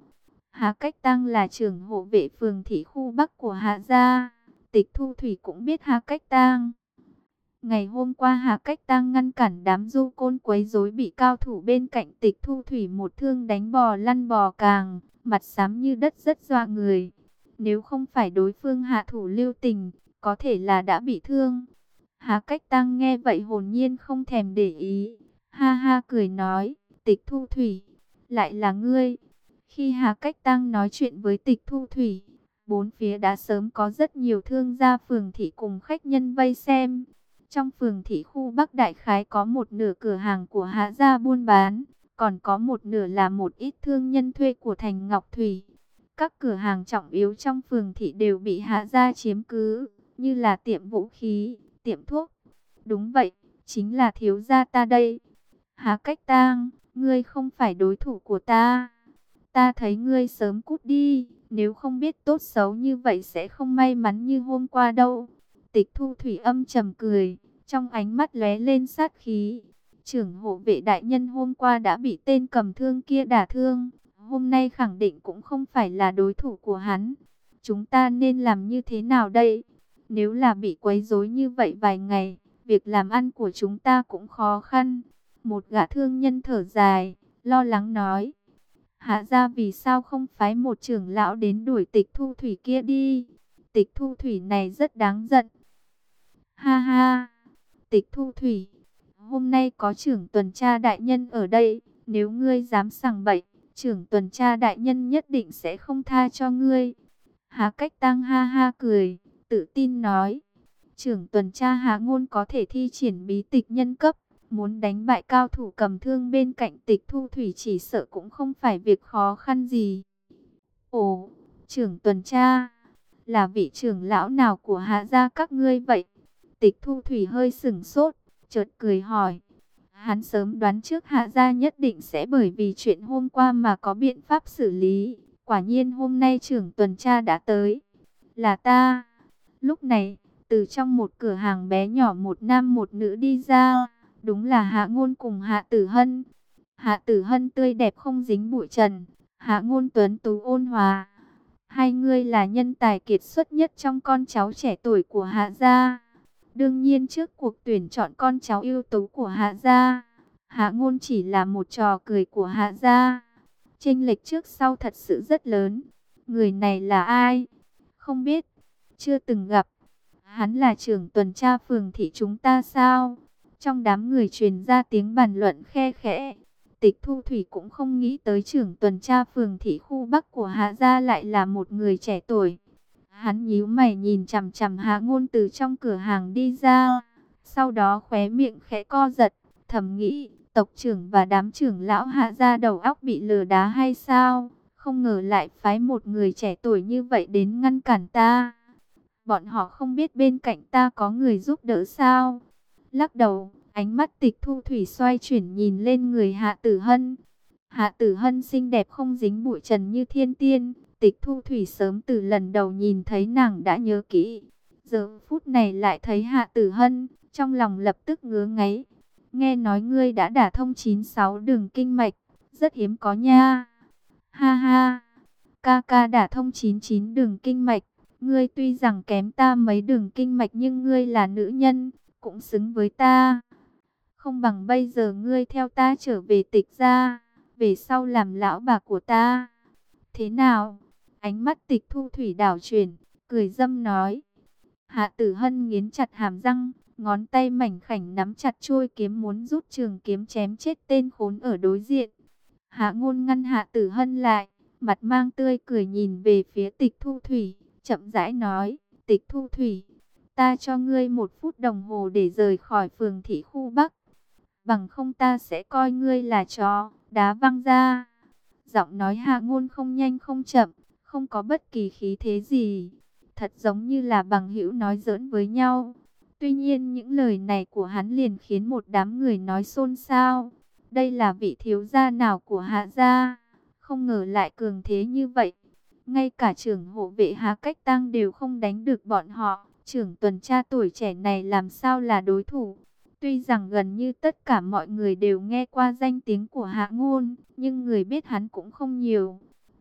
Hà Cách Tăng là trưởng hộ vệ phường thị khu Bắc của Hà gia. Tịch Thu Thủy cũng biết Hà Cách Tăng. Ngày hôm qua Hà Cách Tăng ngăn cản đám du côn quấy rối, bị cao thủ bên cạnh Tịch Thu Thủy một thương đánh bò lăn bò càng, mặt xám như đất rất dọa người. Nếu không phải đối phương hạ thủ lưu tình, có thể là đã bị thương. Hà Cách Tăng nghe vậy hồn nhiên không thèm để ý, ha ha cười nói, Tịch Thu Thủy, lại là ngươi. Khi Hà Cách Tăng nói chuyện với Tịch Thu Thủy, bốn phía đã sớm có rất nhiều thương gia phường thị cùng khách nhân vây xem. Trong phường thị khu Bắc đại khái có một nửa cửa hàng của Hạ gia buôn bán, còn có một nửa là một ít thương nhân thuê của thành Ngọc Thủy. Các cửa hàng trọng yếu trong phường thị đều bị Hạ gia chiếm cứ, như là tiệm vũ khí, tiệm thuốc. Đúng vậy, chính là thiếu gia ta đây. Hà Cách Tăng, ngươi không phải đối thủ của ta. Ta thấy ngươi sớm cút đi, nếu không biết tốt xấu như vậy sẽ không may mắn như hôm qua đâu. Tịch Thu Thủy âm trầm cười, trong ánh mắt lóe lên sát khí. Trưởng hộ vệ đại nhân hôm qua đã bị tên cầm thương kia đả thương, hôm nay khẳng định cũng không phải là đối thủ của hắn. Chúng ta nên làm như thế nào đây? Nếu là bị quấy rối như vậy vài ngày, việc làm ăn của chúng ta cũng khó khăn. Một gã thương nhân thở dài, lo lắng nói. Hạ gia vì sao không phái một trưởng lão đến đuổi Tịch Thu Thủy kia đi? Tịch Thu Thủy này rất đáng giận. Ha ha, Tịch Thu Thủy, hôm nay có trưởng tuần tra đại nhân ở đây, nếu ngươi dám sằng bậy, trưởng tuần tra đại nhân nhất định sẽ không tha cho ngươi. Hà Cách Tăng ha ha cười, tự tin nói, trưởng tuần tra Hà Ngôn có thể thi triển bí tịch nhân cấp, muốn đánh bại cao thủ cầm thương bên cạnh Tịch Thu Thủy chỉ sợ cũng không phải việc khó khăn gì. Ồ, trưởng tuần tra, là vị trưởng lão nào của Hạ gia các ngươi vậy? Tịch Thu Thủy hơi sửng sốt, chợt cười hỏi. Hắn sớm đoán trước Hạ gia nhất định sẽ bởi vì chuyện hôm qua mà có biện pháp xử lý. Quả nhiên hôm nay trưởng tuần tra đã tới. Là ta. Lúc này, từ trong một cửa hàng bé nhỏ một nam một nữ đi ra. Đúng là Hạ Ngôn cùng Hạ Tử Hân. Hạ Tử Hân tươi đẹp không dính bụi trần. Hạ Ngôn tuấn tú ôn hòa. Hai người là nhân tài kiệt xuất nhất trong con cháu trẻ tuổi của Hạ gia. Đương nhiên trước cuộc tuyển chọn con cháu ưu tú của Hạ gia, Hạ Ngôn chỉ là một trò cười của Hạ gia. Chênh lệch trước sau thật sự rất lớn. Người này là ai? Không biết, chưa từng gặp. Hắn là trưởng tuần tra phường thị chúng ta sao? Trong đám người truyền ra tiếng bàn luận khe khẽ. Tịch Thu Thủy cũng không nghĩ tới trưởng tuần tra phường thị khu Bắc của Hạ gia lại là một người trẻ tuổi. Hắn nhíu mày nhìn chằm chằm Hạ Ngôn từ trong cửa hàng đi ra, sau đó khóe miệng khẽ co giật, thầm nghĩ, tộc trưởng và đám trưởng lão Hạ gia đầu óc bị lừa đá hay sao? Không ngờ lại phái một người trẻ tuổi như vậy đến ngăn cản ta. Bọn họ không biết bên cạnh ta có người giúp đỡ sao? Lắc đầu, ánh mắt Tịch Thu Thủy xoay chuyển nhìn lên người Hạ Tử Hân. Hạ Tử Hân xinh đẹp không dính bụi trần như thiên tiên. Tịch Thu Thủy sớm từ lần đầu nhìn thấy nàng đã nhớ kỹ. Giờ phút này lại thấy Hạ Tử Hân, trong lòng lập tức ngứa ngáy. Nghe nói ngươi đã đả thông 96 đường kinh mạch, rất hiếm có nha. Ha ha, ca ca đả thông 99 đường kinh mạch. Ngươi tuy rằng kém ta mấy đường kinh mạch nhưng ngươi là nữ nhân, cũng xứng với ta. Không bằng bây giờ ngươi theo ta trở về Tịch gia, về sau làm lão bà của ta. Thế nào? Ánh mắt Tịch Thu Thủy đảo chuyển, cười dâm nói. Hạ Tử Hân nghiến chặt hàm răng, ngón tay mảnh khảnh nắm chặt chuôi kiếm muốn rút trường kiếm chém chết tên khốn ở đối diện. Hạ Ngôn ngăn Hạ Tử Hân lại, mặt mang tươi cười nhìn về phía Tịch Thu Thủy, chậm rãi nói, Tịch Thu Thủy, ta cho ngươi 1 phút đồng hồ để rời khỏi phường thị khu Bắc. Bằng không ta sẽ coi ngươi là chó, đá văng ra. Giọng nói Hạ Ngôn không nhanh không chậm, không có bất kỳ khí thế gì, thật giống như là bằng hữu nói giỡn với nhau. Tuy nhiên những lời này của hắn liền khiến một đám người nói xôn xao. Đây là vị thiếu gia nào của Hạ gia? Không ngờ lại cường thế như vậy. Ngay cả trưởng hộ vệ Hà Cách Tăng đều không đánh được bọn họ. Trưởng tuần tra tuổi trẻ này làm sao là đối thủ? Tuy rằng gần như tất cả mọi người đều nghe qua danh tiếng của Hạ Ngôn, nhưng người biết hắn cũng không nhiều.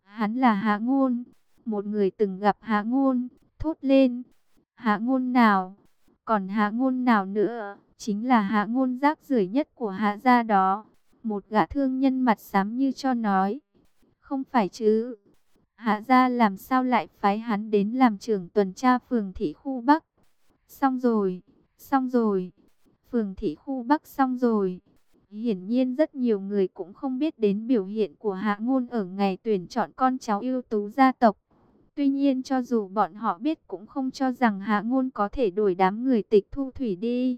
Hắn là Hạ Ngôn. Một người từng gặp Hạ Ngôn, thốt lên. Hạ Ngôn nào? Còn Hạ Ngôn nào nữa? Chính là Hạ Ngôn rác rưởi nhất của Hạ gia đó. Một gã thương nhân mặt xám như cho nói. Không phải chứ. Hạ gia làm sao lại phái hắn đến làm trưởng tuần tra phường thị khu Bắc? Xong rồi, xong rồi. Phường thị khu Bắc xong rồi. Hiển nhiên rất nhiều người cũng không biết đến biểu hiện của Hạ Ngôn ở ngày tuyển chọn con cháu ưu tú gia tộc. Tuy nhiên cho dù bọn họ biết cũng không cho rằng Hạ Ngôn có thể đuổi đám người Tịch Thu Thủy đi.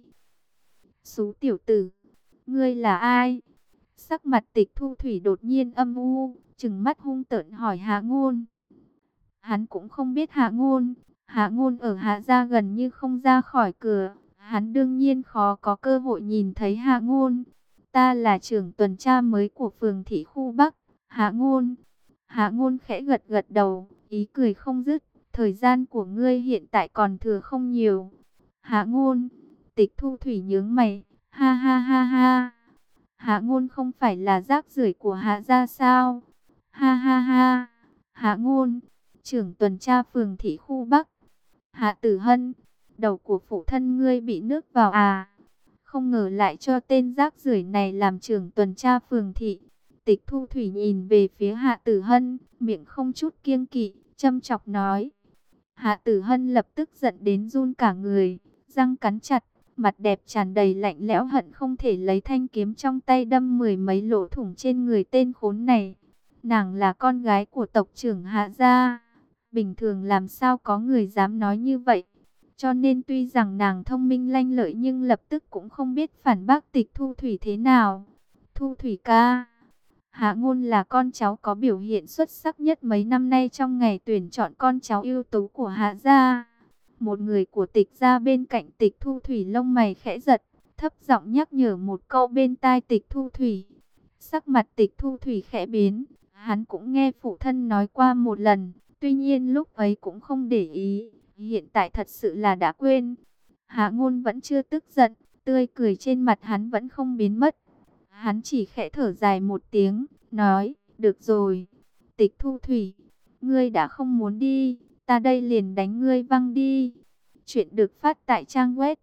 Xú tiểu tử, ngươi là ai? Sắc mặt Tịch Thu Thủy đột nhiên âm u, trừng mắt hung tợn hỏi Hạ Ngôn. Hắn cũng không biết Hạ Ngôn. Hạ Ngôn ở Hạ gia gần như không ra khỏi cửa. Hắn đương nhiên khó có cơ hội nhìn thấy Hạ Ngôn. Ta là trưởng tuần tra mới của phường thị khu Bắc. Hạ Ngôn. Hạ Ngôn khẽ gật gật đầu, ý cười không dứt. Thời gian của ngươi hiện tại còn thừa không nhiều. Hạ Ngôn. Tịch Thu Thủy nhướng mày. Ha ha ha ha. Hạ Ngôn không phải là rác rưởi của Hạ gia sao? Ha ha ha. Hạ Ngôn. Trưởng tuần tra phường thị khu Bắc. Hạ Tử Hân, đầu của phụ thân ngươi bị nước vào à? Không ngờ lại cho tên rác rưởi này làm trưởng tuần tra phường thị. Tịch Thu Thủy nhìn về phía Hạ Tử Hân, miệng không chút kiêng kỵ, châm chọc nói. Hạ Tử Hân lập tức giận đến run cả người, răng cắn chặt, mặt đẹp tràn đầy lạnh lẽo hận không thể lấy thanh kiếm trong tay đâm mười mấy lỗ thủng trên người tên khốn này. Nàng là con gái của tộc trưởng Hạ gia. Bình thường làm sao có người dám nói như vậy. Cho nên tuy rằng nàng thông minh lanh lợi nhưng lập tức cũng không biết phản bác Tịch Thu Thủy thế nào. Thu Thủy ca. Hạ Ngôn là con cháu có biểu hiện xuất sắc nhất mấy năm nay trong ngày tuyển chọn con cháu ưu tú của Hạ gia. Một người của Tịch gia bên cạnh Tịch Thu Thủy lông mày khẽ giật, thấp giọng nhắc nhở một câu bên tai Tịch Thu Thủy. Sắc mặt Tịch Thu Thủy khẽ biến, hắn cũng nghe phụ thân nói qua một lần. Tuy nhiên lúc ấy cũng không để ý, hiện tại thật sự là đã quên. Hạ Ngôn vẫn chưa tức giận, tươi cười trên mặt hắn vẫn không biến mất. Hắn chỉ khẽ thở dài một tiếng, nói, được rồi, Tịch Thu Thủy, ngươi đã không muốn đi, ta đây liền đánh ngươi văng đi. Chuyện được phát tại trang web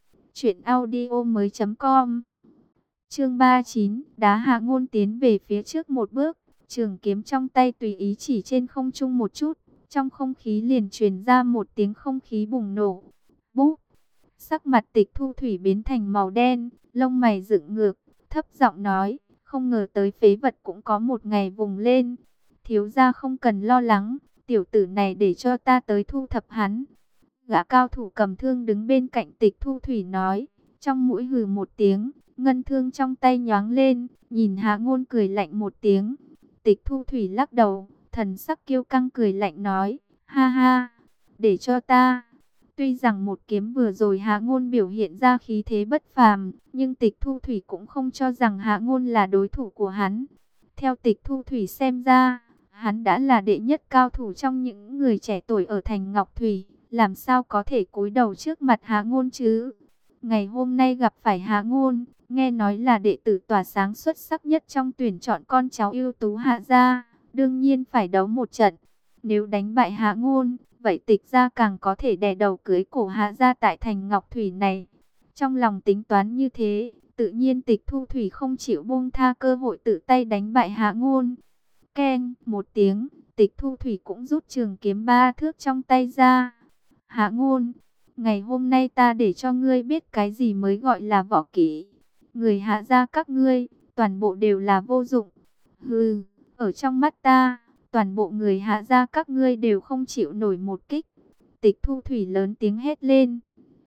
truyệnaudiomoi.com. Chương 39, đá Hạ Ngôn tiến về phía trước một bước. Trường kiếm trong tay tùy ý chỉ trên không trung một chút, trong không khí liền truyền ra một tiếng không khí bùng nổ. Búp! Sắc mặt Tịch Thu Thủy biến thành màu đen, lông mày dựng ngược, thấp giọng nói, không ngờ tới phế vật cũng có một ngày vùng lên. Thiếu gia không cần lo lắng, tiểu tử này để cho ta tới thu thập hắn. Gã cao thủ cầm thương đứng bên cạnh Tịch Thu Thủy nói, trong mũi hừ một tiếng, ngân thương trong tay nhoáng lên, nhìn Hạ Ngôn cười lạnh một tiếng. Tịch Thu Thủy lắc đầu, thần sắc kiêu căng cười lạnh nói, ha ha, để cho ta. Tuy rằng một kiếm vừa rồi Hạ Ngôn biểu hiện ra khí thế bất phàm, nhưng Tịch Thu Thủy cũng không cho rằng Hạ Ngôn là đối thủ của hắn. Theo Tịch Thu Thủy xem ra, hắn đã là đệ nhất cao thủ trong những người trẻ tuổi ở thành Ngọc Thủy, làm sao có thể cúi đầu trước mặt Hạ Ngôn chứ? Ngày hôm nay gặp phải Hạ Ngôn, nghe nói là đệ tử tỏa sáng xuất sắc nhất trong tuyển chọn con cháu ưu tú Hạ gia, đương nhiên phải đấu một trận. Nếu đánh bại Hạ Ngôn, vậy Tịch gia càng có thể đè đầu cưới cổ Hạ gia tại thành Ngọc Thủy này. Trong lòng tính toán như thế, tự nhiên Tịch Thu Thủy không chịu buông tha cơ hội tự tay đánh bại Hạ Ngôn. Keng, một tiếng, Tịch Thu Thủy cũng rút trường kiếm 3 thước trong tay ra. Hạ Ngôn, ngày hôm nay ta để cho ngươi biết cái gì mới gọi là võ kỹ. Người Hạ gia các ngươi, toàn bộ đều là vô dụng. Hừ, ở trong mắt ta, toàn bộ người Hạ gia các ngươi đều không chịu nổi một kích. Tịch Thu Thủy lớn tiếng hét lên.